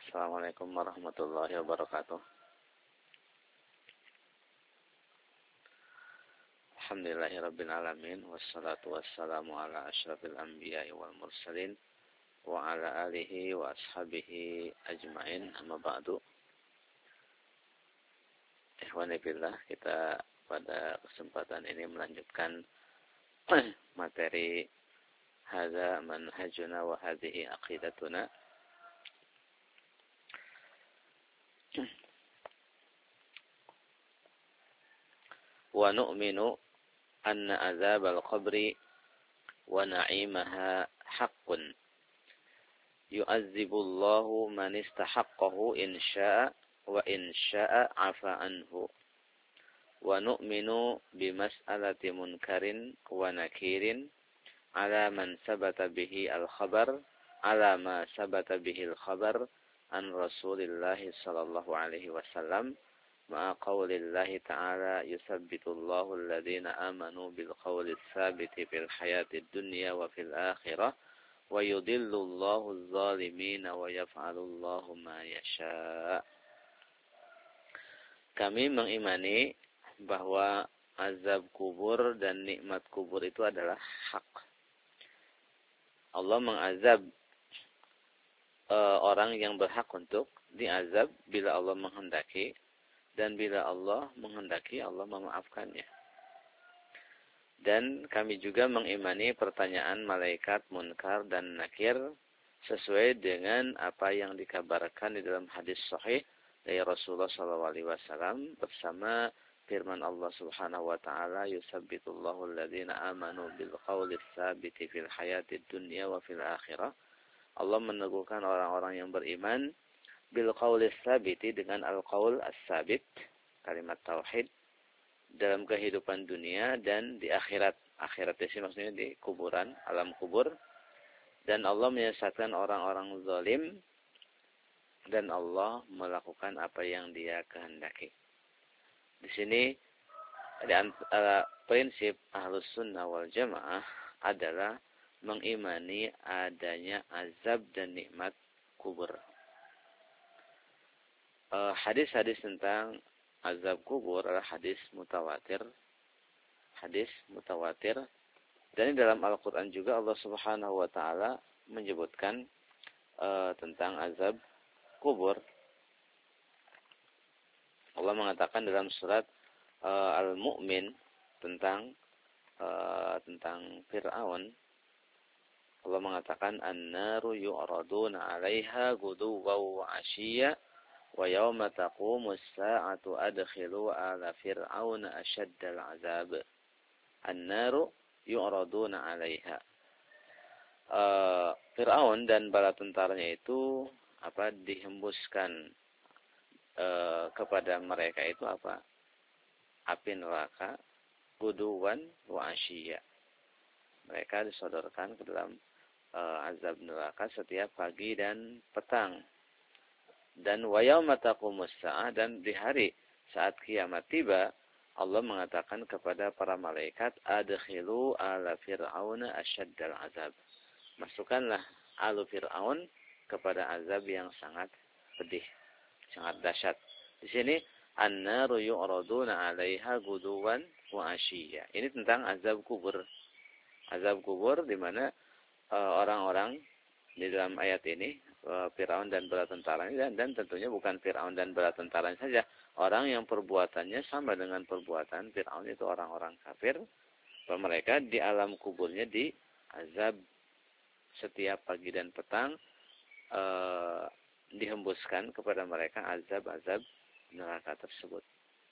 Assalamualaikum warahmatullahi wabarakatuh. Alhamdulillahirabbil alamin wassalatu wassalamu ala asyrafil anbiya'i wal mursalin wa ala alihi wa ashabihi ajmain, amma ba'du. Ikhwani fillah, kita pada kesempatan ini melanjutkan materi hadza manhajuna wa hadhihi aqidatuna. Wa nu'minu anna azabal qabri wa na'imaha haqqun yu'adzibullahu man istahaqqahu in syaa wa in syaa 'afa anhu. Wa nu'minu bimas'alati munkarin wa nakirin ala man sabata bihi al-khabar ala ma sabata bihi al-khabar an Rasulillah sallallahu alaihi wasallam ma'a qaulillahi ta'ala yusabbitullahu alladhina amanu bil qawli tsabiti fil hayatid dunya wa fil akhirah wa yudhillullahu adh-dhalimina wa yaf'alullahu ma yasha'. Kami mengimani bahwa azab kubur dan nikmat kubur itu adalah hak. Allah mengazab orang yang berhak untuk diazab bila Allah menghendaki, dan bila Allah menghendaki Allah memaafkannya. Dan kami juga mengimani pertanyaan malaikat munkar dan nakir sesuai dengan apa yang dikabarkan di dalam hadis sahih dari Rasulullah SAW bersama firman Allah Subhanahu wa taala yusabbitullahu alladhina amanu bil qawli tsabiti fil hayatid dunya wa fil akhirah. Allah meneguhkan orang-orang yang beriman bil qawli tsabiti dengan al-qaul as-sabit, kalimat tauhid dalam kehidupan dunia dan di akhirat. Akhirat itu maksudnya di kuburan, alam kubur. Dan Allah menyesatkan orang-orang zalim dan Allah melakukan apa yang Dia kehendaki. Di sini di antara prinsip Ahlus Sunnah wal Jamaah adalah mengimani adanya azab dan nikmat kubur. Hadis-hadis tentang azab kubur adalah hadis mutawatir. Hadis mutawatir. Dan di dalam Al-Quran juga Allah Subhanahu wa taala menyebutkan tentang azab kubur. Allah mengatakan dalam surat Al-Mu'min tentang Fir'aun. Allah mengatakan an-naru yu'raduna 'alaiha ghuduwwan wa 'ashiyya wa yawma taqumu as-sa'atu adkhilu ala fir'auna ashaddal 'adzab. An-naru yu'raduna 'alaiha. Fir'aun dan bala tentaranya itu dihembuskan kepada mereka itu api neraka ghuduwwan wa 'ashiyya. Mereka disodorkan ke dalam azab neraka setiap pagi dan petang. Dan wa yauma taqumus saah, dan di hari saat kiamat tiba, Allah mengatakan kepada para malaikat adkhilu ala fir'auna asyaddal azab. Masukkanlah alu Fir'aun kepada azab yang sangat pedih, sangat dahsyat. Di sini an-naru yu'raduna 'alaiha ghuduwwan wa 'ashiyya. Ini tentang azab kubur. Azab kubur di mana orang-orang di dalam ayat ini Fir'aun dan bala tentaranya, dan tentunya bukan Fir'aun dan bala tentaranya saja, orang yang perbuatannya sama dengan perbuatan Fir'aun itu orang-orang kafir, mereka di alam kuburnya diazab setiap pagi dan petang, dihembuskan kepada mereka azab-azab neraka tersebut.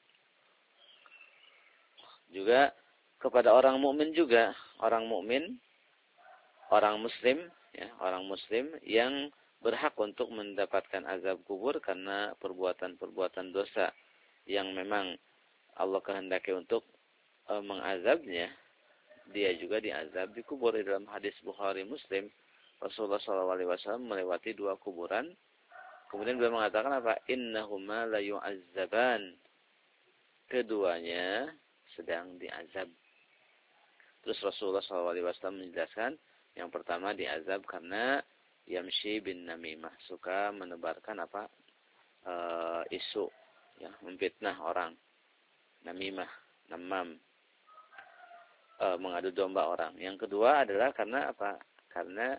Juga kepada orang mukmin juga, orang mukmin, orang muslim yang berhak untuk mendapatkan azab kubur karena perbuatan-perbuatan dosa yang memang Allah kehendaki untuk mengazabnya, dia juga diazab di kubur. Di dalam hadis Bukhari Muslim, Rasulullah SAW melewati 2 kuburan, kemudian beliau mengatakan innahuma la yu'azzaban, keduanya sedang diazab. Terus Rasulullah SAW menjelaskan, yang pertama diazab karena yamshi bin namimah, suka menebarkan isu, ya, memfitnah orang. Namimah, namam, mengadu domba orang. Yang kedua adalah karena apa? Karena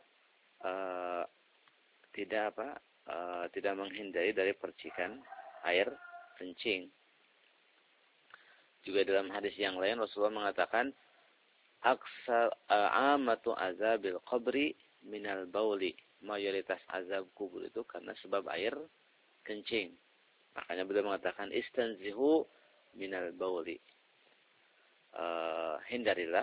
tidak menghindari dari percikan air kencing. Juga dalam hadis yang lain Rasulullah mengatakan amatu azabil qabri minal bauli. Mayoritas azab kubur itu karena sebab air kencing. Makanya beliau mengatakan istanzihu minal bauli. Hindarilah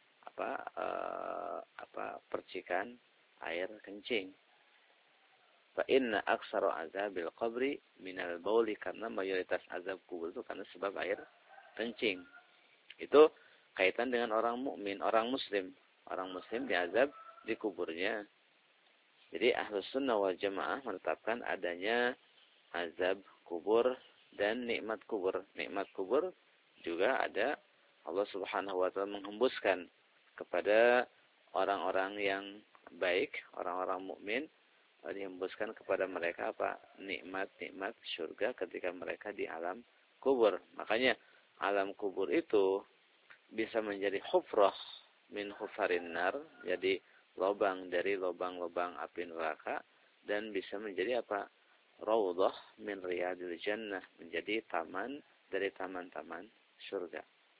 percikan air kencing. Fa inna aktsara azabil qabri minal bauli, karena mayoritas azab kubur itu karena sebab air kencing. Itu kaitan dengan orang mukmin, orang muslim. Orang muslim diazab di kuburnya. Jadi Ahlus Sunnah wal Jamaah menetapkan adanya azab kubur dan nikmat kubur. Nikmat kubur juga ada, Allah Subhanahu wa taala menghembuskan kepada orang-orang yang baik, orang-orang mukmin, dihembuskan kepada mereka nikmat-nikmat surga ketika mereka di alam kubur. Makanya alam kubur itu bisa menjadi hufrah min hufarin nar, jadi lubang dari lubang-lubang api neraka, dan bisa menjadi raudhah min riyadil jannah, menjadi taman dari taman-taman surga.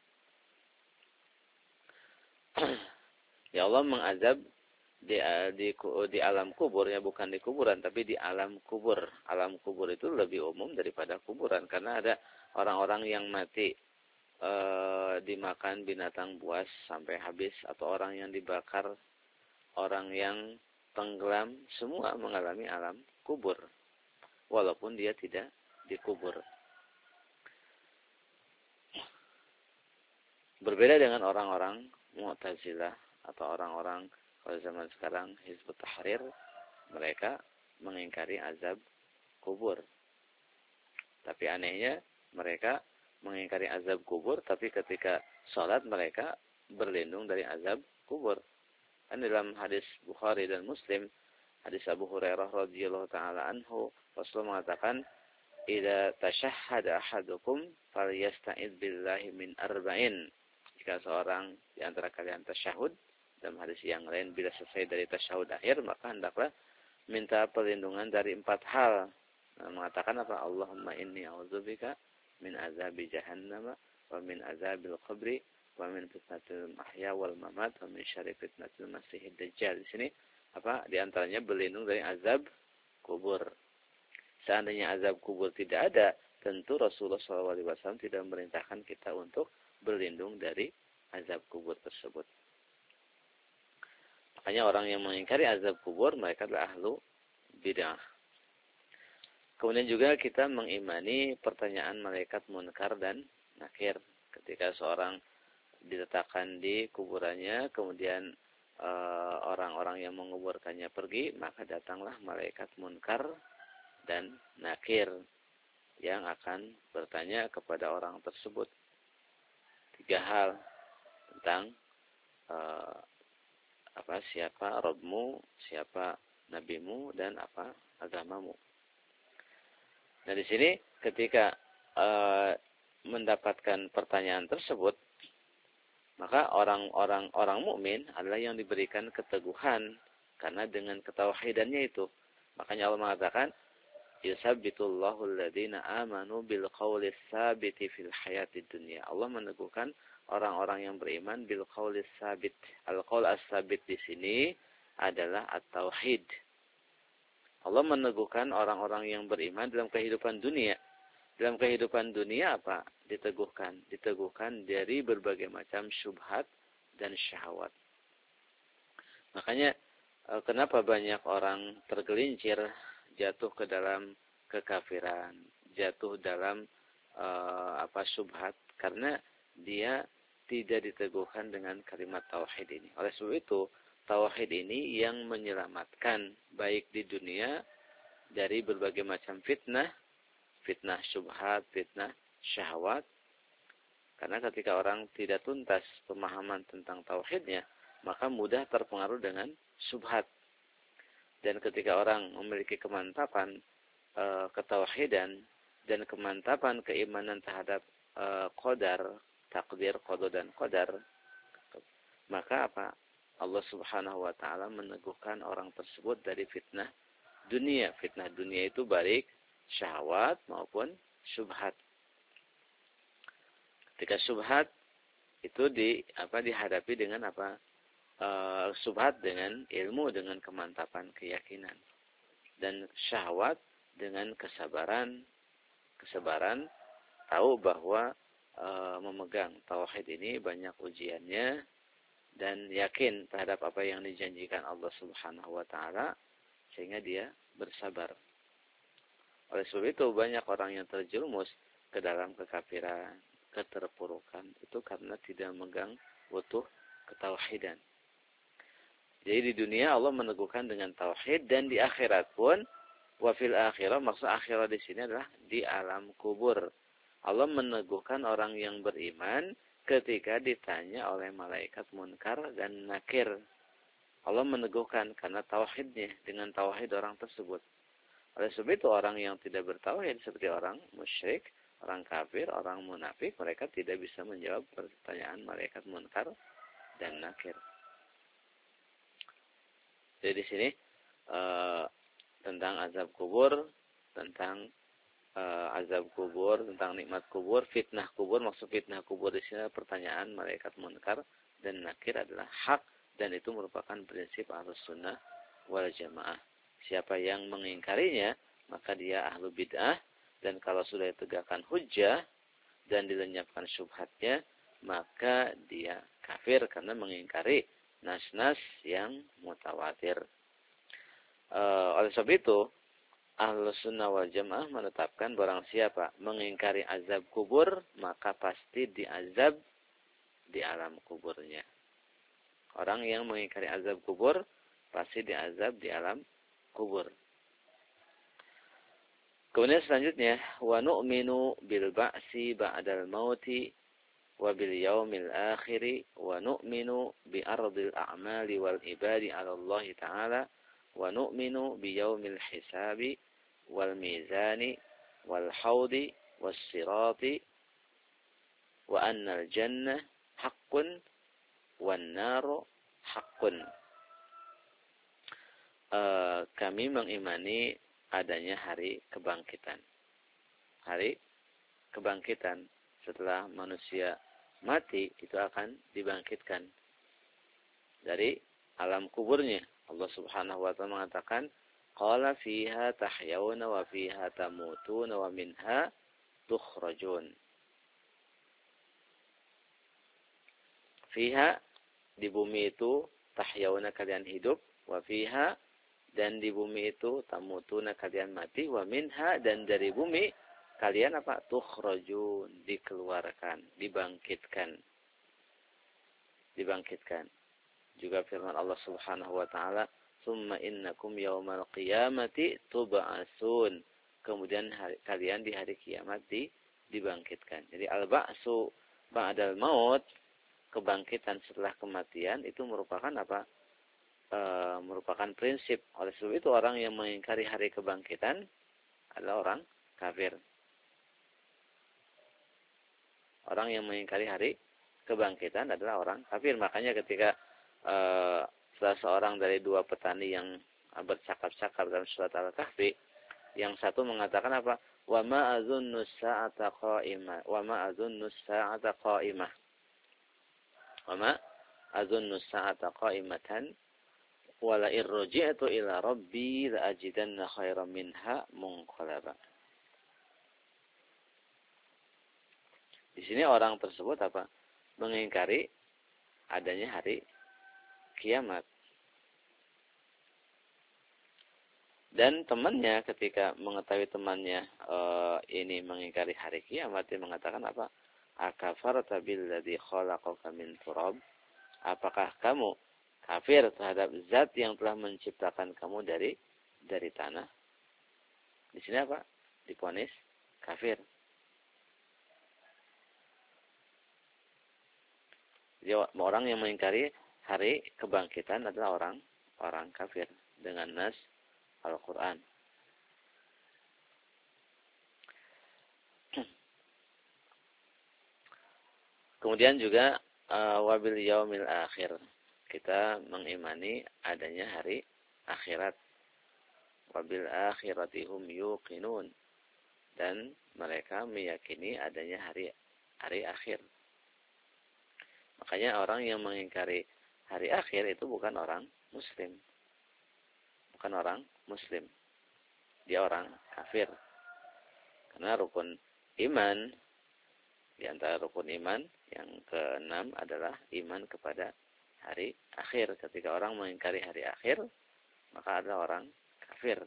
Ya Allah mengazab di alam kubur, ya, bukan di kuburan tapi di alam kubur. Alam kubur itu lebih umum daripada kuburan karena ada orang-orang yang mati dimakan binatang buas sampai habis, atau orang yang dibakar, orang yang tenggelam, semua mengalami alam kubur walaupun dia tidak dikubur. Berbeda dengan orang-orang Mu'tazilah atau orang-orang pada zaman sekarang Hizbut Tahrir, mereka mengingkari azab kubur. Tapi anehnya mereka mengingkari azab kubur, tapi ketika sholat mereka berlindung dari azab kubur. Dan dalam hadis Bukhari dan Muslim, hadis Abu Hurairah radhiyallahu taala anhu, Rasulullah mengatakan, "Idza tashahhada ahadukum falyasta'id billahi min arba'in." Jika seorang di antara kalian tasyahud, dalam hadis yang lain bila selesai dari tasyahud akhir, maka hendaklah minta perlindungan dari 4 hal. Mengatakan Allahumma inni a'udzubika min azabi jahannam wa min azabil qabri wa min fitnatil mahya wal mamat wa min syarri fitnatil masiihid dajjal. Di sini di antaranya berlindung dari azab kubur. Seandainya azab kubur tidak ada, tentu Rasulullah SAW tidak memerintahkan kita untuk berlindung dari azab kubur tersebut. Makanya orang yang mengingkari azab kubur, mereka adalah ahlu bid'ah. Kemudian juga kita mengimani pertanyaan malaikat munkar dan nakir. Ketika seorang diletakkan di kuburannya, kemudian orang-orang yang menguburkannya pergi, maka datanglah malaikat munkar dan nakir yang akan bertanya kepada orang tersebut 3 hal tentang siapa Rabbmu, siapa nabimu, dan apa agamamu. Nah, di sini ketika mendapatkan pertanyaan tersebut, maka orang mukmin adalah yang diberikan keteguhan karena dengan ketauhidannya itu. Makanya Allah mengatakan, "Yusabbitullahu alladhina amanu bil qawli tsabiti fil hayatid dunya." Allah meneguhkan orang-orang yang beriman bil qawli tsabit. Al-qaul as-tsabit di sini adalah at-tauhid. Allah meneguhkan orang-orang yang beriman dalam kehidupan dunia. Dalam kehidupan dunia diteguhkan? Diteguhkan dari berbagai macam syubhat dan syahwat. Makanya kenapa banyak orang tergelincir, jatuh ke dalam kekafiran, jatuh dalam syubhat, karena dia tidak diteguhkan dengan kalimat tauhid ini. Oleh sebab itu, tauhid ini yang menyelamatkan baik di dunia dari berbagai macam fitnah, fitnah syubhat, fitnah syahwat. Karena ketika orang tidak tuntas pemahaman tentang tauhidnya, maka mudah terpengaruh dengan syubhat. Dan ketika orang memiliki kemantapan ketauhidan dan kemantapan keimanan terhadap qadar, takdir, qada dan qadar, maka apa? Allah Subhanahu wa taala meneguhkan orang tersebut dari fitnah dunia. Fitnah dunia itu baik syahwat maupun syubhat. Ketika syubhat itu dihadapi dengan apa? Syubhat dengan ilmu, dengan kemantapan keyakinan. Dan syahwat dengan kesabaran tahu bahwa memegang tauhid ini banyak ujiannya dan yakin terhadap apa yang dijanjikan Allah Subhanahu wa taala sehingga dia bersabar. Oleh sebab itu banyak orang yang terjerumus ke dalam kekafiran, keterpurukan itu karena tidak memegang utuh ketauhidan. Jadi di dunia Allah meneguhkan dengan tauhid dan di akhirat pun wa fil akhirah, maksud akhirat di sini adalah di alam kubur. Allah meneguhkan orang yang beriman ketika ditanya oleh malaikat munkar dan nakir. Allah meneguhkan karena tauhidnya, dengan tauhid orang tersebut. Oleh sebab itu orang yang tidak bertauhid seperti orang musyrik, orang kafir, orang munafik, mereka tidak bisa menjawab pertanyaan malaikat munkar dan nakir. Jadi di sini tentang azab kubur, tentang azab kubur, tentang nikmat kubur, fitnah kubur. Maksud fitnah kubur di sini pertanyaan malaikat munkar dan nakir adalah hak dan itu merupakan prinsip Ahlus Sunnah wal Jamaah. Siapa yang mengingkarinya maka dia ahlu bid'ah, dan kalau sudah ditegakkan hujjah dan dilenyapkan syubhatnya maka dia kafir karena mengingkari nas-nas yang mutawatir. Oleh sebab itu Ahlus Sunnah wal Jamaah menetapkan barang siapa mengingkari azab kubur maka pasti diazab di alam kuburnya. Orang yang mengingkari azab kubur pasti diazab di alam kubur. Kemudian selanjutnya wa nu'minu bil ba'si ba'dal mauti wa bil yaumil akhiri wa nu'minu bi ardil a'mali wal ibadi 'ala Allah ta'ala wa nu'minu bi yaumil hisabi wal mizani wal haudi was sirati wa annal jannah haqqun wan naru haqqun. Kami mengimani adanya hari kebangkitan. Hari kebangkitan setelah manusia mati itu akan dibangkitkan dari alam kuburnya. Allah Subhanahu wa taala mengatakan, "Qala fiha tahyawna wa fiha tamutuna wa minha tukhrajun." Fiha, di bumi itu, tahyawna kalian hidup, wa fiha, dan di bumi itu tamutuna kalian mati, wa minha, dan dari bumi kalian apa? Tukhrajun, dikeluarkan, dibangkitkan. Dibangkitkan. Juga firman Allah Subhanahu wa taala, "Tsumma innakum yaumal qiyamati tub'atsun." Kemudian kalian di hari kiamat dibangkitkan. Jadi al-ba'su ba'dal maut, kebangkitan setelah kematian itu merupakan apa? Merupakan prinsip. Oleh sebab itu orang yang mengingkari hari kebangkitan adalah orang kafir. Orang yang mengingkari hari kebangkitan adalah orang kafir. Makanya ketika salah seorang dari dua petani yang bercakap-cakap dalam surat Al-Kahfi, yang satu mengatakan apa? Wa ma azunnu sa'ata qa'imah. Wa ma azunnu sa'ata qa'imah. Wa ma azunnu sa'ata qa'imatan wa la irji'tu ila rabbi la ajidanna khairan minha munqalaba. Di sini orang tersebut apa? Mengingkari adanya hari kiamat. Dan temannya ketika mengetahui temannya ini mengingkari hari kiamat, dia mengatakan apa? Akafarta billadzi khalaqaka min turab? Apakah kamu kafir terhadap zat yang telah menciptakan kamu dari tanah? Di sini apa? Divonis kafir. Jadi orang yang mengingkari hari kebangkitan adalah orang kafir. dengan nas Al-Quran. Kemudian juga wabil yaumil akhir. Kita mengimani adanya hari akhirat. Wabil akhirati hum yuqinun. Dan mereka meyakini adanya hari akhir. Makanya orang yang mengingkari hari akhir itu bukan orang muslim. Bukan orang muslim. Dia orang kafir. Karena rukun iman, di antara rukun iman yang keenam adalah iman kepada hari akhir. Ketika orang mengingkari hari akhir, maka adalah orang kafir.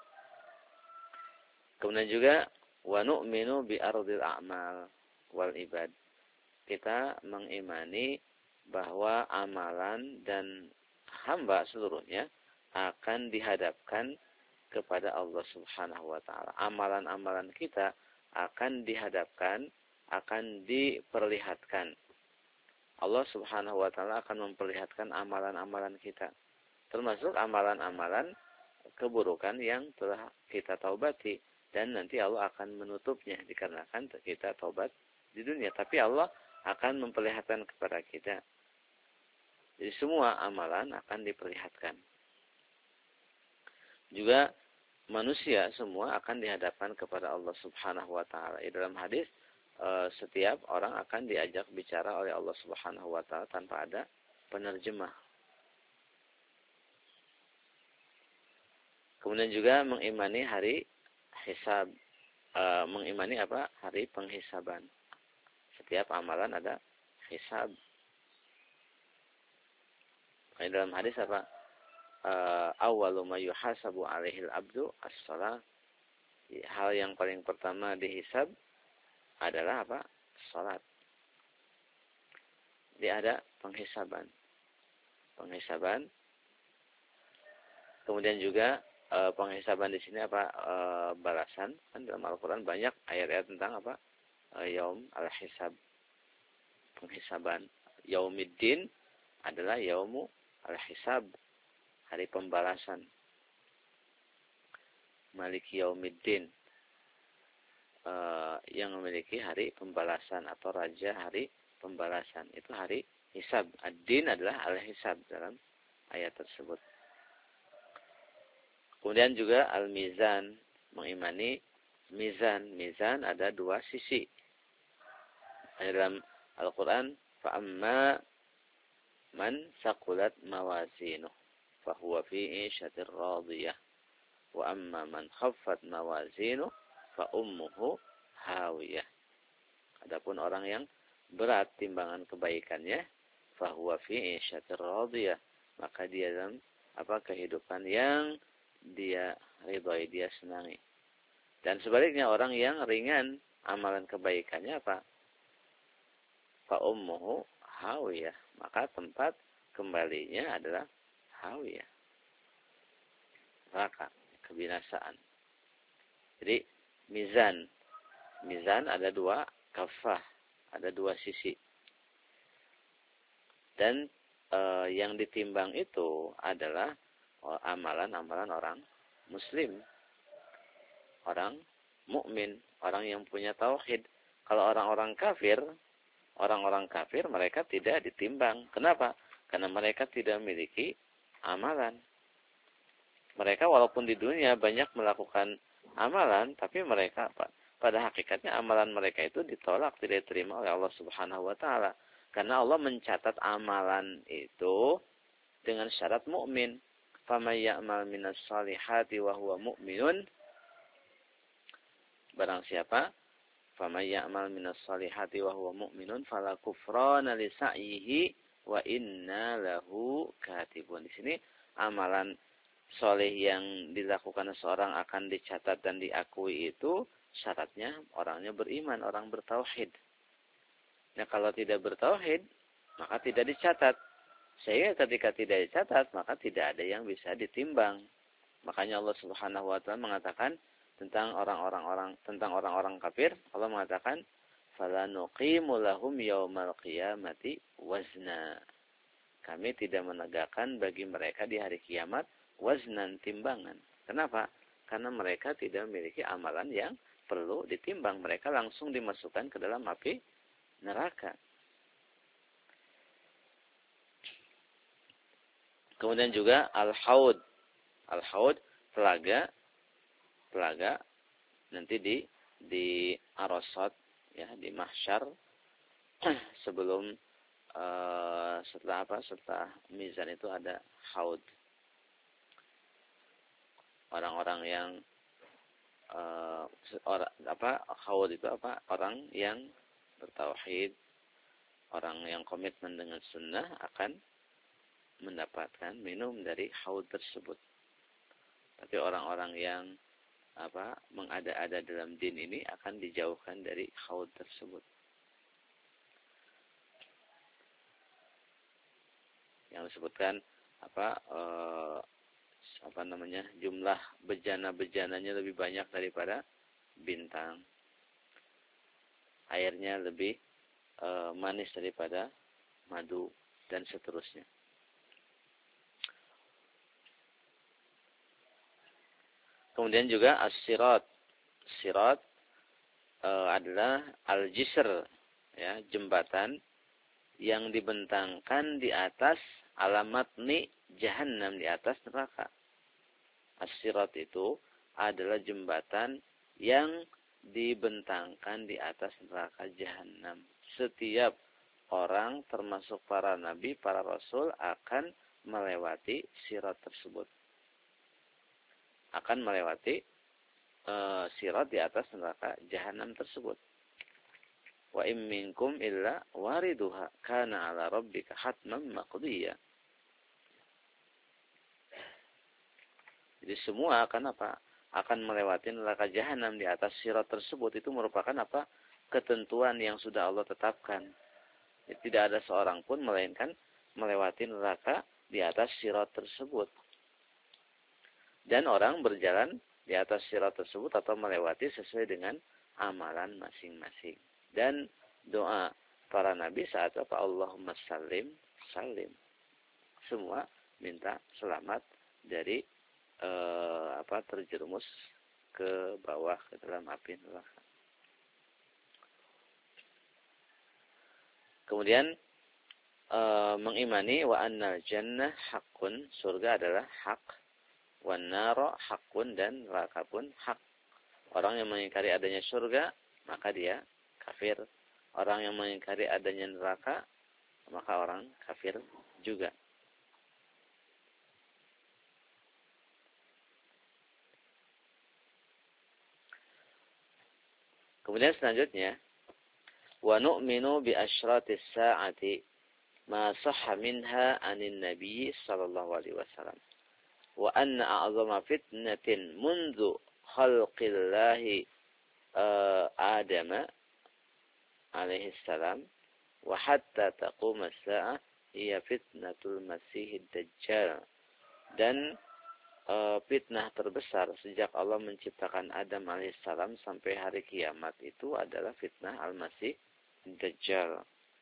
Kemudian juga wa nu'minu bi ardil a'mal wal ibad. Kita mengimani bahwa amalan dan hamba seluruhnya akan dihadapkan kepada Allah Subhanahu wa taala. Amalan-amalan kita akan dihadapkan, akan diperlihatkan. Allah Subhanahu wa taala akan memperlihatkan amalan-amalan kita. Termasuk amalan-amalan keburukan yang telah kita taubati, dan nanti Allah akan menutupnya dikarenakan kita taubat di dunia. Tapi Allah akan memperlihatkan kepada kita. Jadi semua amalan akan diperlihatkan. Juga manusia semua akan dihadapkan kepada Allah Subhanahu wa taala. Di dalam hadis setiap orang akan diajak bicara oleh Allah Subhanahu wa taala tanpa ada penerjemah. Kemudian juga mengimani hari hisab, mengimani apa? Hari penghisaban. Setiap amalan ada hisab. Di dalam hadis apa? Awwalu ma yuhasabu 'alaihil abdu as-shalah. Hal yang paling pertama dihisab adalah apa? Salat. Jadi ada penghisaban. Penghisaban. Kemudian juga penghisaban di sini apa? Balasan. Kan dalam Al-Qur'an banyak ayat-ayat tentang apa? Yaum al-hisab. Penghisaban. Yaumiddin adalah yaumu al-hisab. Hari pembalasan. Maliki yaumiddin. Yang memiliki hari pembalasan atau raja hari pembalasan. Itu hari hisab. Ad-din adalah al-hisab dalam ayat tersebut. Kemudian juga al-mizan. Mengimani mizan. Mizan ada dua sisi. Dalam Al-Quran, fa'amma man saqulat mawazinuh fahuwa fi 'ishatir radiyah wa amma man khaffat mawazinuh fa ummuhu hawiyah. Adapun orang yang berat timbangan kebaikannya, fahuwa fi 'ishatir radiyah, maka dia dalam kehidupan yang dia ridhoi, dia senangi. Dan sebaliknya orang yang ringan amalan kebaikannya apa? Fa ummuhu hawiyah, maka tempat kembalinya adalah hawiyah, neraka, kebinasaan. Jadi mizan ada dua kafah, ada dua sisi. Dan yang ditimbang itu adalah amalan-amalan orang muslim, orang mukmin, orang yang punya tauhid. Kalau orang-orang kafir mereka tidak ditimbang. Kenapa? Karena mereka tidak memiliki amalan. Mereka walaupun di dunia banyak melakukan amalan, tapi mereka pada hakikatnya amalan mereka itu ditolak, tidak diterima oleh Allah Subhanahu wa taala. Karena Allah mencatat amalan itu dengan syarat mukmin. Faman ya'mal minas salihati wa huwa mu'minun. Barang siapa faman ya'mal minas salihati wa huwa mu'minun fala kufrana li sa'yihi wa inna lahu katibun. Di sini amalan soleh yang dilakukan seorang akan dicatat dan diakui itu syaratnya orangnya beriman, orang bertauhid. Nah, kalau tidak bertauhid maka tidak dicatat. Sehingga ketika tidak dicatat maka tidak ada yang bisa ditimbang. Makanya Allah Subhanahu wa taala mengatakan tentang orang-orang kafir, Allah mengatakan fala nuqimu lahum yaumal qiyamati wazna. Kami tidak menegakkan bagi mereka di hari kiamat waznan, timbangan. Kenapa? Karena mereka tidak memiliki amalan yang perlu ditimbang. Mereka langsung dimasukkan ke dalam api neraka. Kemudian juga al-haud. Al-haud, telaga nanti di Arasat, ya, di mahsyar sebelum setelah mizan itu ada haud. Orang-orang yang haud itu orang yang bertauhid, orang yang komitmen dengan sunnah akan mendapatkan minum dari haud tersebut. Tapi orang-orang yang mengada-ada dalam din ini akan dijauhkan dari haud tersebut. Yang disebutkan jumlah bejana-bejananya lebih banyak daripada bintang. Airnya lebih manis daripada madu dan seterusnya. Kemudian juga as-sirat. Sirat adalah al-jisr, ya, jembatan yang dibentangkan di atas alamat jahannam, di atas neraka. As-sirat itu adalah jembatan yang dibentangkan di atas neraka jahannam. Setiap orang termasuk para nabi, para rasul akan melewati sirat tersebut. Akan melewati sirat di atas neraka jahanam tersebut. Wa in minkum illa wariduha kana 'ala rabbika hatman maqdiya. Jadi semua akan akan melewati neraka jahanam di atas sirat tersebut. Itu merupakan ketentuan yang sudah Allah tetapkan. Jadi, tidak ada seorang pun melainkan melewati neraka di atas sirat tersebut. Dan orang berjalan di atas sirat tersebut atau melewati sesuai dengan amalan masing-masing. Dan doa para nabi saat Allahumma salim, salim. Semua minta selamat dari terjerumus ke bawah ke dalam api neraka. Kemudian mengimani wa annal jannah haqqun, surga adalah hak. Wan nara haqqun, dan neraka pun hak. Orang yang mengingkari adanya surga, maka dia kafir. Orang yang mengingkari adanya neraka, maka orang kafir juga. Kemudian selanjutnya, wa nu'minu bi asyratis sa'ati ma sahha minha 'anil nabiy sallallahu alaihi wasallam. Wa anna a'zama fitnatin mundu khalqillahi Adam alaihi salam wa hatta taqum as-sa'ah hiya fitnatul masihid dajjal. Dan fitnah terbesar sejak Allah menciptakan Adam alaihi salam sampai hari kiamat itu adalah fitnah al-masih dajjal.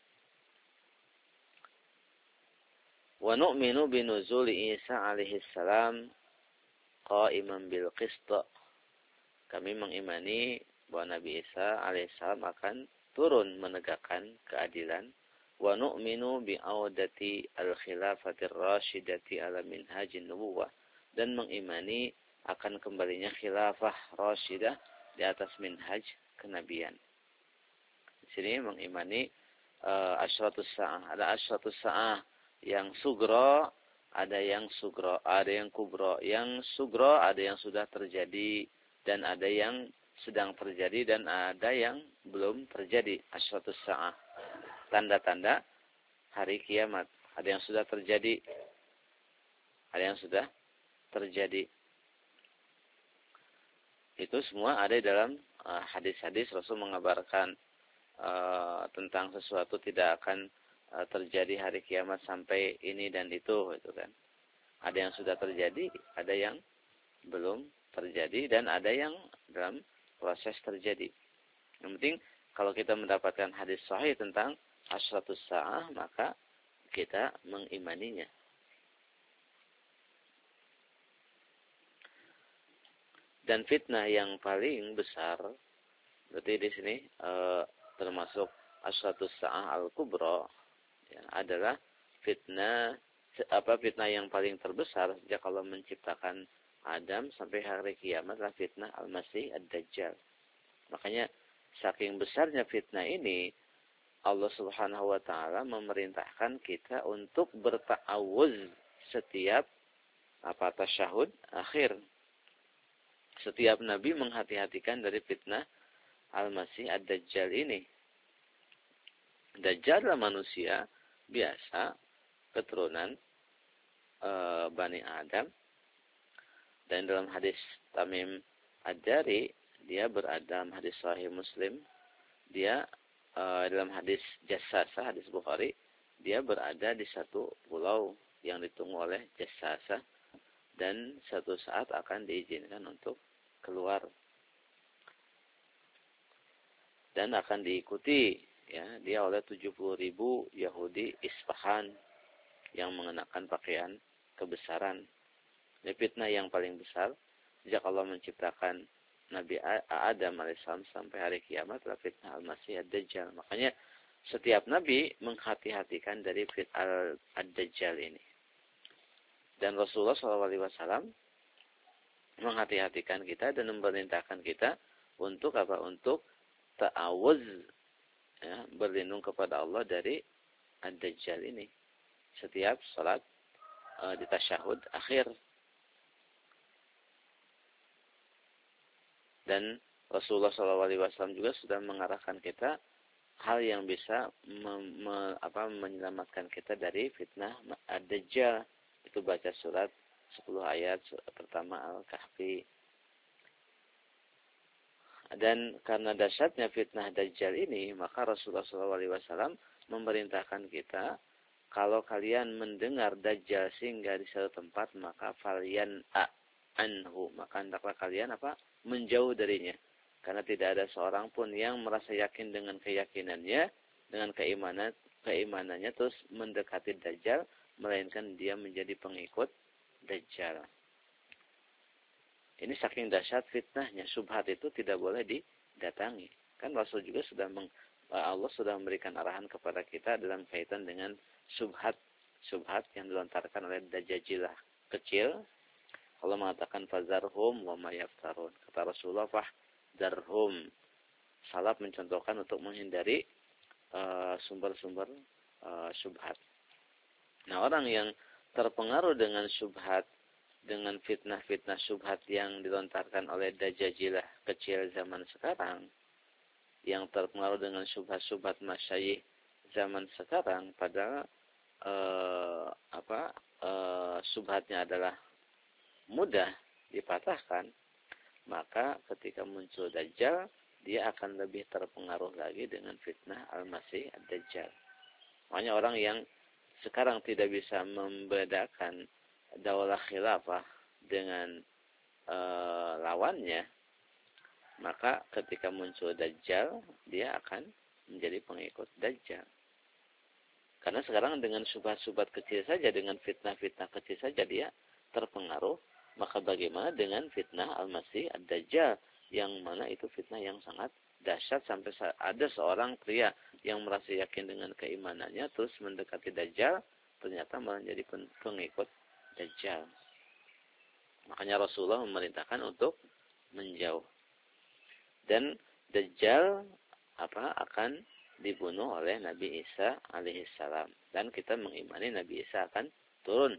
Wa nu'minu binuzuli Isa alaihi salam qa'iman bil qist. Kami mengimani bahwa Nabi Isa alaihi salam akan turun menegakkan keadilan. Wa nu'minu bi'audati al-khilafatir rasyidati ala minhajin nubuwah. Dan mengimani akan kembalinya khilafah rasyidah di atas minhaj kenabian. Di sini mengimani asyratus sa'ah. Ada asyratus sa'ah yang sugro, ada yang sugro, ada yang kubro. Yang sugro ada yang sudah terjadi dan ada yang sedang terjadi dan ada yang belum terjadi. Asyratus sa'ah, tanda-tanda hari kiamat. Ada yang sudah terjadi, ada yang sudah terjadi. Itu semua ada dalam hadis-hadis. Rasul mengabarkan tentang sesuatu tidak akan terjadi hari kiamat sampai ini dan itu, gitu kan. Ada yang sudah terjadi, ada yang belum terjadi, dan ada yang dalam proses terjadi. Yang penting kalau kita mendapatkan hadis sahih tentang asyratus sa'ah, maka kita mengimaninya. Dan fitnah yang paling besar, berarti di sini termasuk asyatus sa'ah al-kubra, ya, adalah fitnah fitnah yang paling terbesar sejak Allah menciptakan Adam sampai hari kiamat adalah fitnah Al-Masih Ad-Dajjal. Makanya saking besarnya fitnah ini, Allah Subhanahu wa taala memerintahkan kita untuk berta'awuz setiap tasyahud akhir. Setiap nabi menghati-hatikan dari fitnah Al-Masih Ad-Dajjal ini. Dajjal adalah manusia biasa, keturunan Bani Adam. Dan dalam hadis Tamim Ad-Dari, dia berada dalam hadis Sahih Muslim, dia dalam hadis Jassasa, hadis Bukhari, dia berada di satu pulau yang ditunggu oleh Jassasa dan satu saat akan diizinkan untuk keluar dan akan diikuti, ya, dia oleh 70.000 Yahudi Isfahan yang mengenakan pakaian kebesaran. Ini fitnah yang paling besar sejak Allah menciptakan Nabi Adam alaihissalam sampai hari kiamat adalah fitnah Al-Masih Ad-Dajjal. Makanya setiap nabi menghati-hatikan dari fitnah Ad-Dajjal ini. Dan Rasulullah SAW menghati-hatikan kita dan memerintahkan kita untuk apa? Untuk ta'awuz, ya, berlindung kepada Allah dari Ad-Dajjal ini. Setiap salat di tasyahud akhir. Dan Rasulullah SAW juga sudah mengarahkan kita hal yang bisa menyelamatkan kita dari fitnah Ad-Dajjal. Itu baca surat 10 ayat pertama Al-Kahfi. Dan karena dahsyatnya fitnah Dajjal ini, maka Rasulullah SAW memerintahkan kita, kalau kalian mendengar Dajjal singgah di suatu tempat, maka falian anhu, maka hendaklah kalian menjauh darinya. Karena tidak ada seorang pun yang merasa yakin dengan keyakinannya, dengan keimanannya terus mendekati Dajjal, melainkan dia menjadi pengikut Dajjal. Ini saking dahsyat fitnahnya, syubhat itu tidak boleh didatangi. Kan Rasul juga Allah sudah memberikan arahan kepada kita dalam kaitan dengan syubhat yang dilontarkan oleh Dajjajilah kecil. Allah mengatakan fazarhum wa ma yaftarun. Kata Rasulullah fahdarhum. Salaf mencontohkan untuk menghindari sumber-sumber syubhat. Nah, orang yang terpengaruh dengan syubhat, dengan fitnah-fitnah syubhat yang dilontarkan oleh Dajjajilah kecil zaman sekarang, yang terpengaruh dengan syubhat-syubhat masyayikh zaman sekarang, padahal syubhatnya adalah mudah dipatahkan, maka ketika muncul Dajjal, dia akan lebih terpengaruh lagi dengan fitnah Al-Masih Ad-Dajjal. Makanya orang yang sekarang tidak bisa membedakan daulah khilafah dengan lawannya, maka ketika muncul Dajjal, dia akan menjadi pengikut Dajjal. Karena sekarang dengan syubhat-syubhat kecil saja, dengan fitnah-fitnah kecil saja dia terpengaruh, maka bagaimana dengan fitnah Al-Masih Ad-Dajjal, yang mana itu fitnah yang sangat dahsyat, sampai ada seorang pria yang merasa yakin dengan keimanannya terus mendekati Dajjal, ternyata malah menjadi pengikut Dajjal. Makanya Rasulullah memerintahkan untuk menjauh. Dan Dajjal akan dibunuh oleh Nabi Isa alaihissalam, dan kita mengimani Nabi Isa akan turun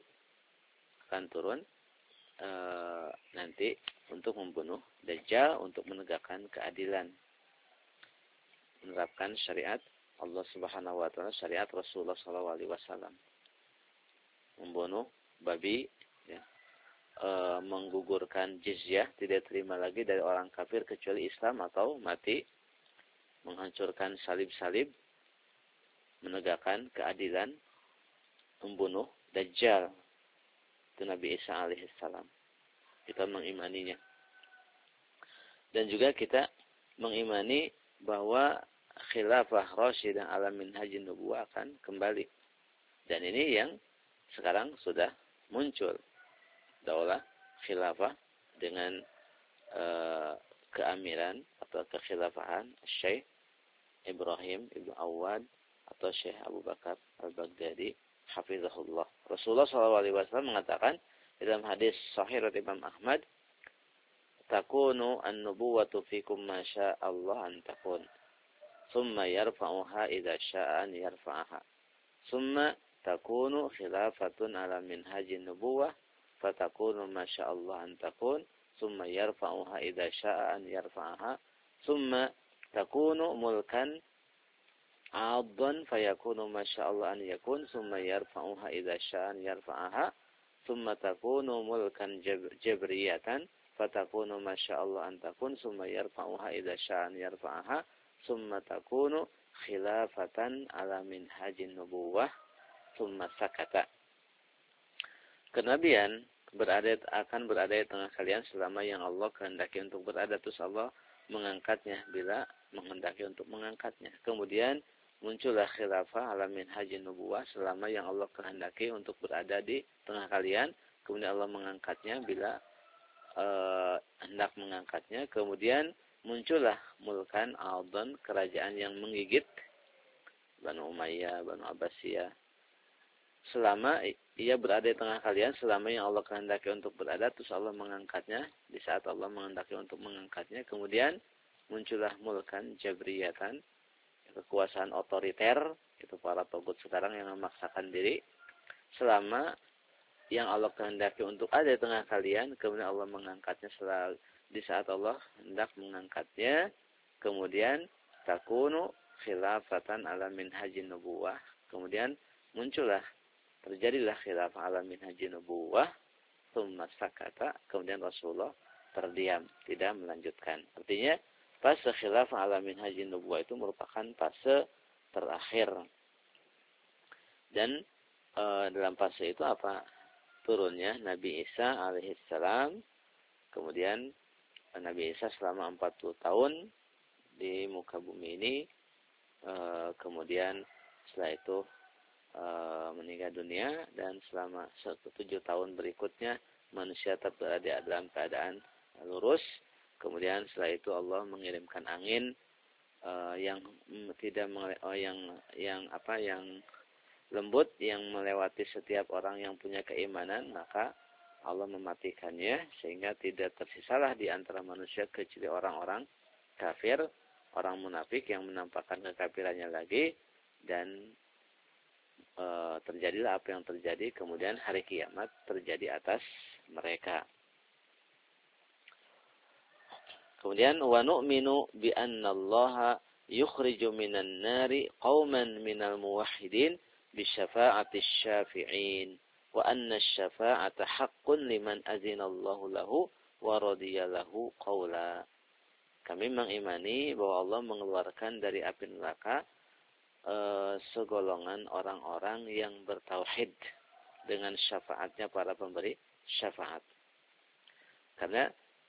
nanti untuk membunuh Dajjal, untuk menegakkan keadilan, menerapkan syariat Allah Subhanahu wa taala, syariat Rasulullah SAW, membunuh babi, ya, menggugurkan jizyah, tidak terima lagi dari orang kafir kecuali Islam, atau mati, menghancurkan salib-salib, menegakkan keadilan, membunuh Dajjal. Itu Nabi Isa alaihissalam. Kita mengimaninya. Dan juga kita mengimani bahwa khilafah Rasyidah ala minhajin nubuwah akan kembali. Dan ini yang sekarang sudah muncul. Daulah khilafah dengan keamiran atau kekhilafahan Syekh Ibrahim Ibnu Awad atau Syekh Abu Bakar Al-Baghdadi hafizahullah. Rasulullah SAW mengatakan dalam hadis sahih riwayat Imam Ahmad, takunu an-nubuwatu fikum ma syaa Allah an takun. Summa yarfa'uha idza syaa an yarfa'aha. Summa takunu khilafatun ala minhajin nubuwah fatakunu ma syaa Allah an takun. Summa yarfa'uha idza syaa an yarfa'aha. Summa takunu mulkan 'addan fayakunu ma syaa Allah an yakun. Summa yarfa'uha idza syaa an yarfa'aha. Summa takunu mulkan jabriyatan fatakunu ma syaa Allah an takun. Summa yarfa'uha idza syaa an yarfa'aha. Summa takunu khilafatan ala minhajin nubuwah. Summa sakata. Kenabian akan berada di tengah kalian selama yang Allah kehendaki untuk berada, terus Allah mengangkatnya bila menghendaki untuk mengangkatnya. Kemudian muncullah khilafah ala minhajin nubuwah selama yang Allah kehendaki untuk berada di tengah kalian. Kemudian Allah mengangkatnya bila hendak mengangkatnya. Kemudian muncullah mulkan Adhan, kerajaan yang menggigit, Banu Umayyah, Banu Abbasiyah. Selama ia berada di tengah kalian, selama yang Allah kehendaki untuk berada, terus Allah mengangkatnya. Di saat Allah menghendaki untuk mengangkatnya, kemudian muncullah mulkan jabriyatan, kekuasaan otoriter, itu para togut sekarang yang memaksakan diri. Selama yang Allah kehendaki untuk ada di tengah kalian, kemudian Allah mengangkatnya di saat Allah hendak mengangkatnya. Kemudian takunu khilafatan ala minhajin nubuwah. Kemudian terjadilah khilafah ala minhajin nubuwah. Tsumma sakata. Kemudian Rasulullah terdiam, tidak melanjutkan. Artinya fase khilafah ala minhajin nubuwah itu merupakan fase terakhir. Dan dalam fase itu apa? Turunnya Nabi Isa alaihissalam. Kemudian Nabi Isa selama 40 tahun di muka bumi ini. Kemudian setelah itu meninggal dunia, dan selama 7 tahun berikutnya manusia tetap berada dalam keadaan lurus. Kemudian setelah itu Allah mengirimkan angin yang lembut yang melewati setiap orang yang punya keimanan, maka Allah mematikannya sehingga tidak tersisalah di antara manusia kecuali orang-orang kafir, orang munafik yang menampakkan kekafirannya lagi. Dan terjadilah apa yang terjadi. Kemudian hari kiamat terjadi atas mereka. Kemudian wa nu'minu bi anna Allah yukhriju minan nari qauman minal muwahhidin bi syafa'ati syafi'in wa anna syafa'ata haqqun liman azina Allahu lahu wa radiya lahu qawla. Kami mengimani bahwa Allah mengeluarkan dari api neraka segolongan orang-orang yang bertauhid dengan syafaatnya para pemberi syafaat. Karena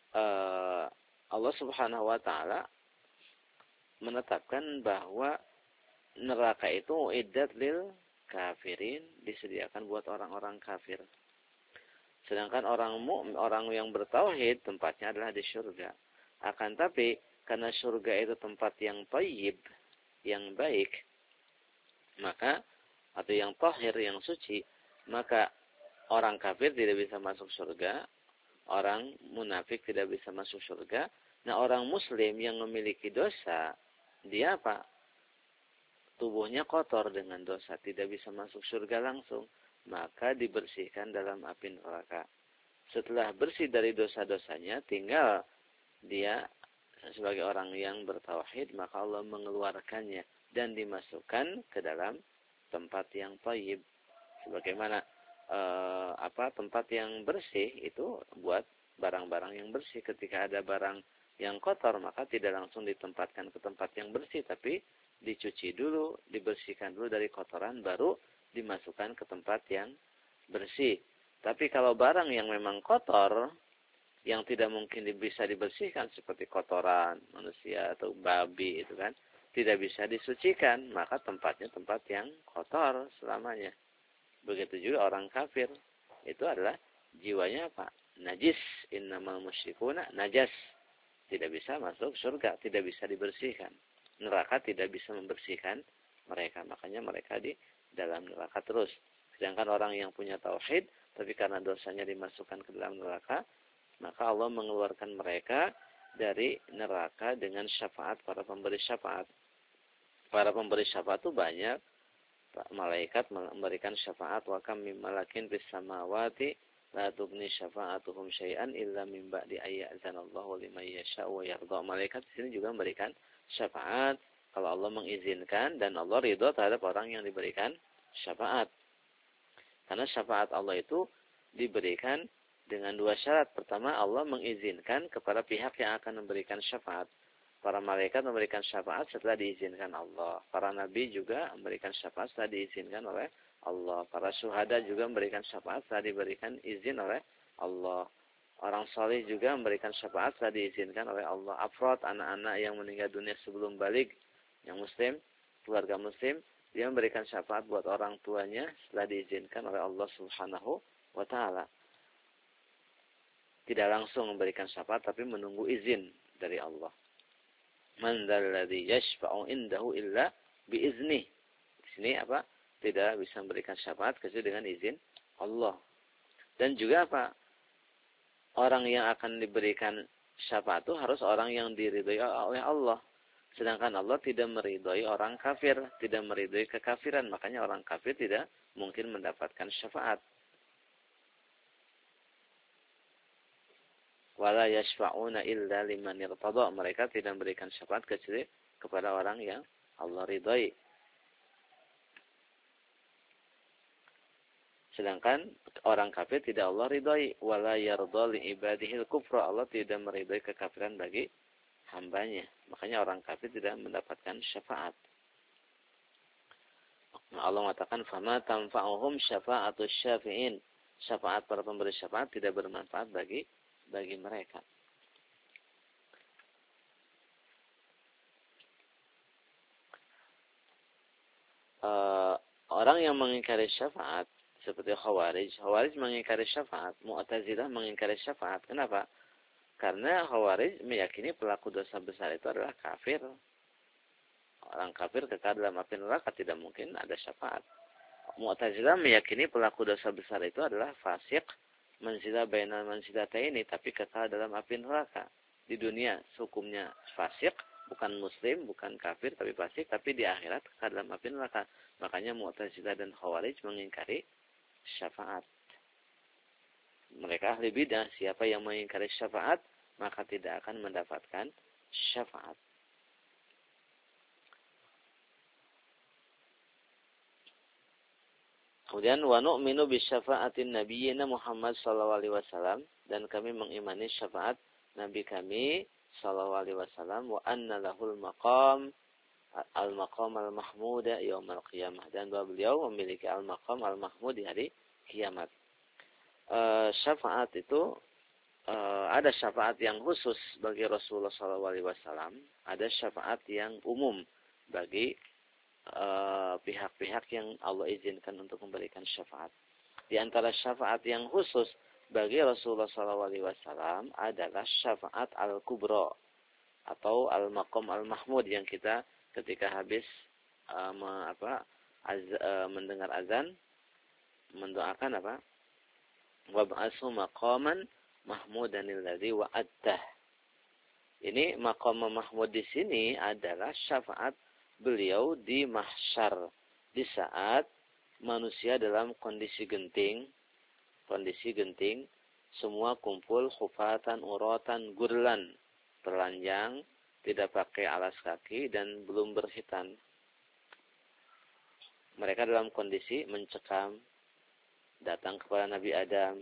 Allah Subhanahu wa taala menetapkan bahwa neraka itu iddat lil kafirin, disediakan buat orang-orang kafir. Sedangkan orang yang bertauhid tempatnya adalah di surga. Akan tapi karena surga itu tempat yang thayyib, yang baik, maka atau yang tahir, yang suci, maka orang kafir tidak bisa masuk surga, orang munafik tidak bisa masuk surga. Nah, orang muslim yang memiliki dosa, dia apa? Tubuhnya kotor dengan dosa, tidak bisa masuk surga langsung, maka dibersihkan dalam api neraka. Setelah bersih dari dosa-dosanya, tinggal dia sebagai orang yang bertauhid, maka Allah mengeluarkannya dan dimasukkan ke dalam tempat yang thayyib. Sebagaimana tempat yang bersih itu buat barang-barang yang bersih. Ketika ada barang yang kotor, maka tidak langsung ditempatkan ke tempat yang bersih, tapi dicuci dulu, dibersihkan dulu dari kotoran, baru dimasukkan ke tempat yang bersih. Tapi kalau barang yang memang kotor, yang tidak mungkin bisa dibersihkan, seperti kotoran manusia atau babi, itu kan tidak bisa disucikan, maka tempatnya tempat yang kotor selamanya. Begitu juga orang kafir, itu adalah jiwanya apa? Najis. Innamal musyrikuna najas. tidak bisa masuk surga, tidak bisa dibersihkan. Neraka tidak bisa membersihkan mereka, makanya mereka di dalam neraka terus. Sedangkan orang yang punya tauhid, tapi karena dosanya dimasukkan ke dalam neraka, maka Allah mengeluarkan mereka dari neraka dengan syafaat para pemberi syafaat. Para pemberi syafaat itu banyak. Malaikat memberikan syafaat, wa kam mim malakin fis samawati la tughni syafa'atuhum syai'an illa min ba'di ayyazanallahu liman yasha'u wa yarda. Malaikat di sini juga memberikan syafaat kalau Allah mengizinkan dan Allah ridho terhadap orang yang diberikan syafaat. Karena syafaat Allah itu diberikan dengan dua syarat. Pertama, Allah mengizinkan kepada pihak yang akan memberikan syafaat. Para malaikat memberikan syafaat setelah diizinkan Allah. Para nabi juga memberikan syafaat setelah diizinkan oleh Allah. Para syuhada juga memberikan syafaat setelah diberikan izin oleh Allah. Orang soleh juga memberikan syafaat setelah diizinkan oleh Allah. Afrod, anak-anak yang meninggal dunia sebelum balik, yang muslim, keluarga muslim, dia memberikan syafaat buat orang tuanya setelah diizinkan oleh Allah Subhanahu wa Ta'ala. Tidak langsung memberikan syafaat, tapi menunggu izin dari Allah. Man dzalladzi yashfa'u indahu illa biiznih. Di sini apa? Tidak bisa memberikan syafaat kecuali dengan izin Allah. Dan juga apa? Orang yang akan diberikan syafaat itu harus orang yang diridhoi oleh Allah. Sedangkan Allah tidak meridhoi orang kafir, tidak meridhoi kekafiran. Makanya orang kafir tidak mungkin mendapatkan syafaat. Wala yashfa'una illa liman irtada. Mereka tidak memberikan syafaat kecuali kepada orang yang Allah ridhai. Sedangkan orang kafir tidak Allah ridhai. Wala yarda li ibadihil kufra. Allah tidak meridhai kekafiran bagi hambanya. Makanya orang kafir tidak mendapatkan syafaat. Allah mengatakan fama tanfa'uhum syafa'atus syafi'in. Syafaat para pemberi syafaat tidak bermanfaat bagi mereka. Orang yang mengingkari syafaat seperti Khawarij mengingkari syafaat, Mu'tazilah mengingkari syafaat. Kenapa? Karena Khawarij meyakini pelaku dosa besar itu adalah kafir. Orang kafir kekal dalam api neraka, tidak mungkin ada syafaat. Mu'tazilah meyakini pelaku dosa besar itu adalah fasik, manzilah bainal manzilataini, tapi kekal dalam api neraka. Di dunia hukumnya fasik, bukan muslim, bukan kafir, tapi fasik, tapi di akhirat kekal dalam api neraka. Makanya Mu'tazilah dan Khawarij mengingkari syafaat. Mereka ahli bidah, siapa yang mengingkari syafaat, maka tidak akan mendapatkan syafaat. Kemudian wa nu'minu bi syafa'atin nabiyyina Muhammad sallallahu alaihi wasallam, dan kami mengimani syafaat nabi kami sallallahu alaihi wasallam, wa anna lahul maqam al-maqam al-mahmud yaumil qiyamah, dan bahwa beliau memiliki al-maqam al-mahmud di hari kiamat. Syafaat itu ada syafaat yang khusus bagi Rasulullah sallallahu alaihi wasallam, ada syafaat yang umum bagi pihak-pihak yang Allah izinkan untuk memberikan syafaat. Di antara syafaat yang khusus bagi Rasulullah SAW adalah syafaat al-kubra atau al-maqam al-mahmud yang kita ketika habis mendengar azan mendoakan apa? Wab'asu maqaman mahmudanil ladzi wa'adtah. Ini maqam mahmud di sini adalah syafaat beliau di mahsyar, di saat manusia dalam kondisi genting, semua kumpul khufatan, uratan, gurlan, telanjang, tidak pakai alas kaki dan belum berkhitan. Mereka dalam kondisi mencekam, datang kepada Nabi Adam,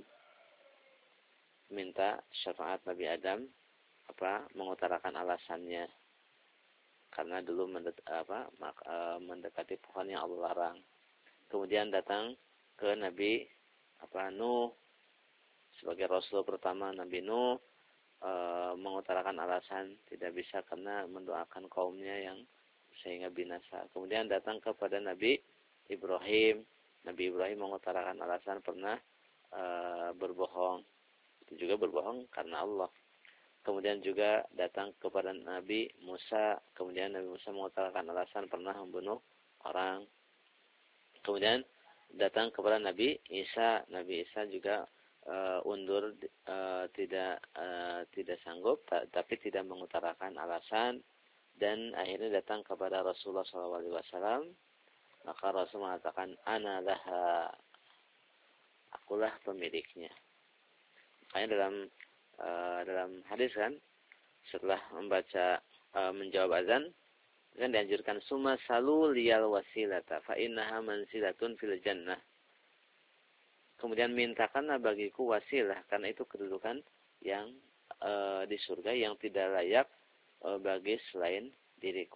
minta syafaat Nabi Adam, mengutarakan alasannya. Karena dulu mendekati pohon yang Allah larang. Kemudian datang ke Nabi Nuh sebagai Rasul pertama. Nabi Nuh mengutarakan alasan tidak bisa karena mendoakan kaumnya yang sehingga binasa. Kemudian datang kepada Nabi Ibrahim. Nabi Ibrahim mengutarakan alasan pernah berbohong. Itu juga berbohong karena Allah. kemudian juga datang kepada Nabi Musa, kemudian Nabi Musa mengutarakan alasan pernah membunuh orang. Kemudian datang kepada Nabi Isa juga undur, tidak sanggup, tapi tidak mengutarakan alasan, dan akhirnya datang kepada Rasulullah SAW. Maka Rasul mengatakan, ana laha, akulah pemiliknya. Makanya dalam hadis kan, setelah membaca menjawab azan, kan dianjurkan summa salu liyal wasilata fa innaha manzilatun fil jannah. Kemudian mintakanlah bagiku wasilah, karena itu kedudukan yang di surga yang tidak layak bagi selain diriku.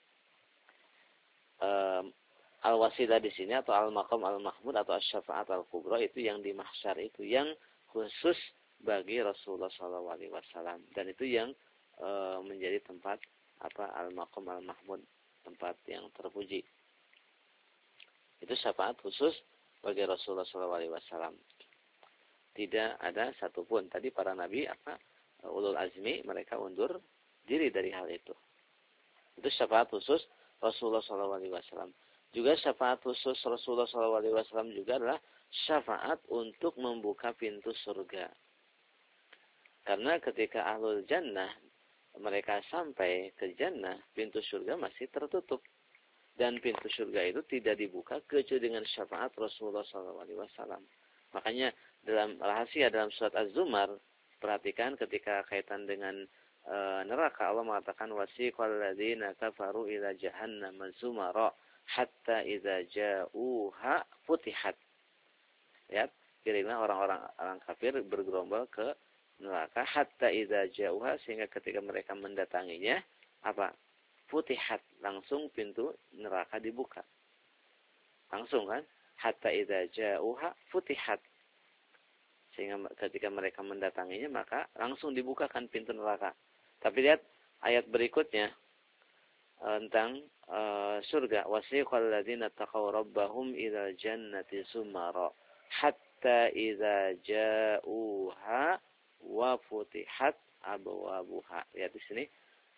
Al-wasilah di sini atau al-maqam al-mahmud atau asy-syafa'at al-kubra itu yang di mahsyar, itu yang khusus bagi Rasulullah SAW, dan itu yang menjadi tempat al-maqam al-mahmud, tempat yang terpuji. Itu syafaat khusus bagi Rasulullah SAW. Tidak ada satupun tadi para nabi ulul azmi mereka undur diri dari hal itu. Itu syafaat khusus Rasulullah SAW. Juga syafaat khusus Rasulullah SAW juga adalah syafaat untuk membuka pintu surga. Karena ketika ahlul jannah mereka sampai ke jannah, pintu surga masih tertutup. Dan pintu surga itu tidak dibuka kecuali dengan syafaat Rasulullah SAW. Makanya dalam rahasia dalam surat Az-Zumar, perhatikan ketika kaitan dengan neraka, Allah mengatakan wasiqal ladzina kafaru ila jahannam zumara hatta idza ja'uha futihat. Ya, kirimlah orang kafir bergerombol ke neraka hatta idza ja'uha, sehingga ketika mereka mendatanginya futihat, langsung pintu neraka dibuka. Langsung kan? Hatta idza ja'uha futihat. Sehingga ketika mereka mendatanginya maka langsung dibukakan pintu neraka. Tapi lihat ayat berikutnya tentang surga. Wasiqal ladzina taqaw rabbahum ilal jannati zumara hatta idza ja'uha wa futihat abwabuha. Lihat di sini.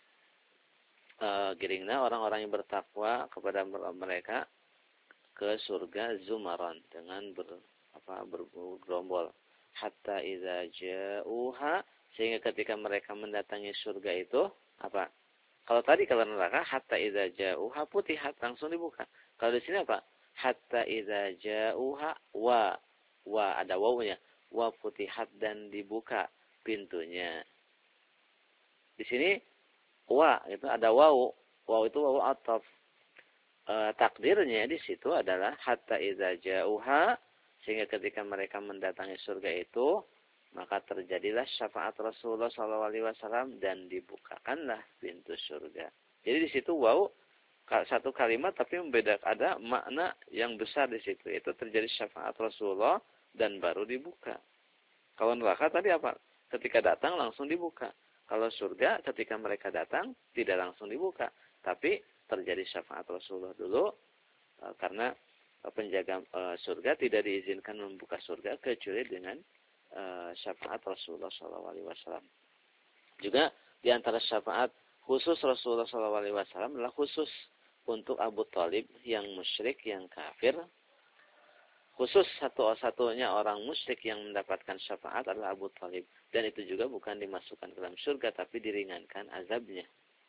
Giringna orang-orang yang bertakwa kepada mereka ke surga zumaran dengan bergerombol. Hatta idza ja'uha, sehingga ketika mereka mendatangi surga itu Kalau neraka hatta idza ja'uha futihat, langsung dibuka. Kalau di sini hatta idza ja'uha wa ada wawunya, wa futihat, dan dibuka pintunya. Di sini wa itu ada wawu itu wawu ataf. Takdirnya di situ adalah hatta idza ja'uha, sehingga ketika mereka mendatangi surga itu maka terjadilah syafaat Rasulullah SAW dan dibukakanlah pintu surga. Jadi di situ wawu satu kalimat tapi ada makna yang besar di situ, itu terjadi syafaat Rasulullah dan baru dibuka. Kalau neraka tadi ketika datang langsung dibuka. Kalau surga ketika mereka datang tidak langsung dibuka, tapi terjadi syafaat Rasulullah dulu, karena penjaga surga tidak diizinkan membuka surga kecuali dengan syafaat Rasulullah SAW. Juga di antara syafaat khusus Rasulullah SAW adalah khusus untuk Abu Thalib yang musyrik, yang kafir. Khusus satu-satunya orang musyrik yang mendapatkan syafaat adalah Abu Thalib. Dan itu juga bukan dimasukkan ke dalam surga, tapi diringankan azabnya.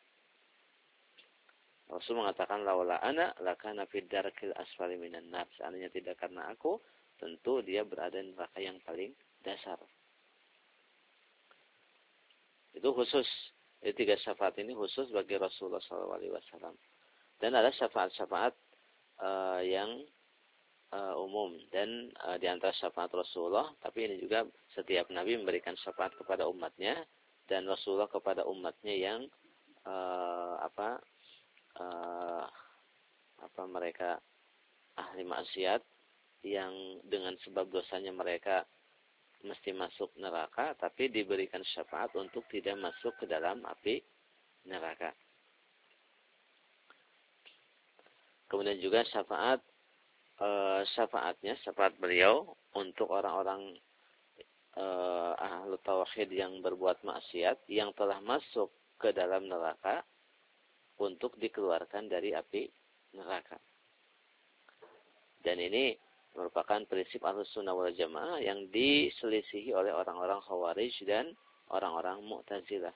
Rasul mengatakan, laula ana lakana fid darkil asfali minan nar. Seandainya tidak karena aku, tentu dia berada di neraka yang paling dasar. Itu khusus. Jadi 3 syafaat ini khusus bagi Rasulullah SAW. Dan ada syafaat-syafaat yang umum, dan di antara syafaat Rasulullah, tapi ini juga setiap nabi memberikan syafaat kepada umatnya, dan Rasulullah kepada umatnya yang mereka ahli maksiat, yang dengan sebab dosanya mereka mesti masuk neraka, tapi diberikan syafaat untuk tidak masuk ke dalam api neraka. Kemudian juga syafaat beliau untuk orang-orang ahlu tauhid yang berbuat maksiat yang telah masuk ke dalam neraka untuk dikeluarkan dari api neraka. Dan ini merupakan prinsip Ahlussunnah wal Jamaah yang diselisihi oleh orang-orang Khawarij dan orang-orang Mu'tazilah.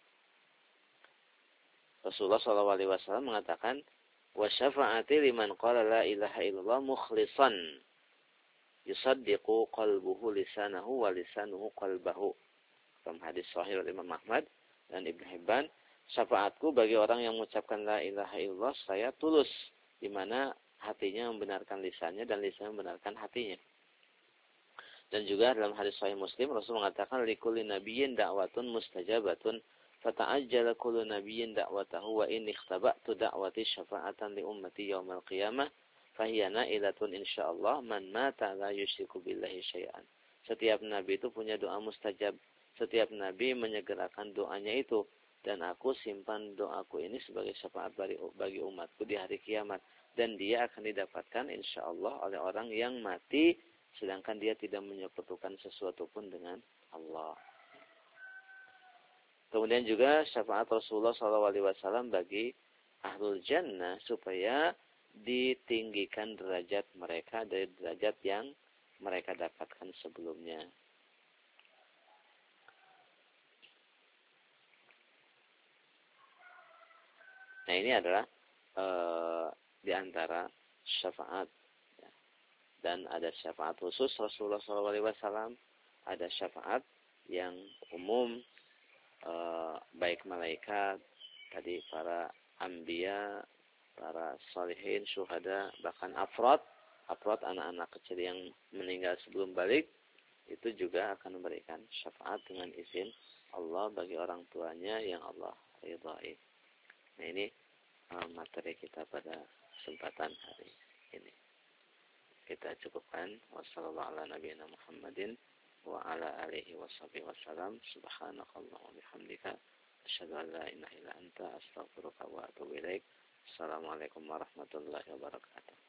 Rasulullah SAW mengatakan, "Wa syafa'ati liman qala la ilaha illallah mukhlishan yusaddiqu qalbuhu lisanahu wa lisanuhu qalbahu." Dalam hadis sahih oleh Imam Ahmad dan Ibnu Hibban, syafaatku bagi orang yang mengucapkan la ilaha illallah saya tulus, di mana hatinya membenarkan lisannya dan lisannya membenarkan hatinya. Dan juga dalam hadis sahih Muslim, Rasul mengatakan, likulli nabiyyin da'watun mustajabatun fata'ajjala kullu nabiyyin da'watahu wa in ikhtaba'tu da'wati syafa'atan li ummati yaumal qiyamah fahiya na'ilatun insyaallah man mata la yusyriku billahi syai'an. Setiap nabi itu punya doa mustajab. Setiap nabi menyegerakan doanya itu, dan aku simpan doaku ini sebagai syafaat bagi umatku di hari kiamat, dan dia akan didapatkan insyaallah oleh orang yang mati sedangkan dia tidak menyekutukan sesuatu pun dengan Allah. Kemudian juga syafaat Rasulullah SAW bagi ahlul jannah supaya ditinggikan derajat mereka dari derajat yang mereka dapatkan sebelumnya. Nah, ini adalah di antara syafaat. Dan ada syafaat khusus Rasulullah SAW, ada syafaat yang umum, baik malaikat, tadi para anbiya, para salihin, syuhada, bahkan afrad anak-anak kecil yang meninggal sebelum balik, itu juga akan memberikan syafaat dengan izin Allah bagi orang tuanya yang Allah ridhai. Nah, ini materi kita pada kesempatan hari ini. Kita cukupkan. Wassalamualaikum warahmatullahi wabarakatuh. Wa ala alihi washabihi wasallam. Subhanakallah wa bihamdika asyhadu an la ilaha illa anta astaghfiruka wa atubu ilaik. Assalamualaikum warahmatullahi wabarakatuh.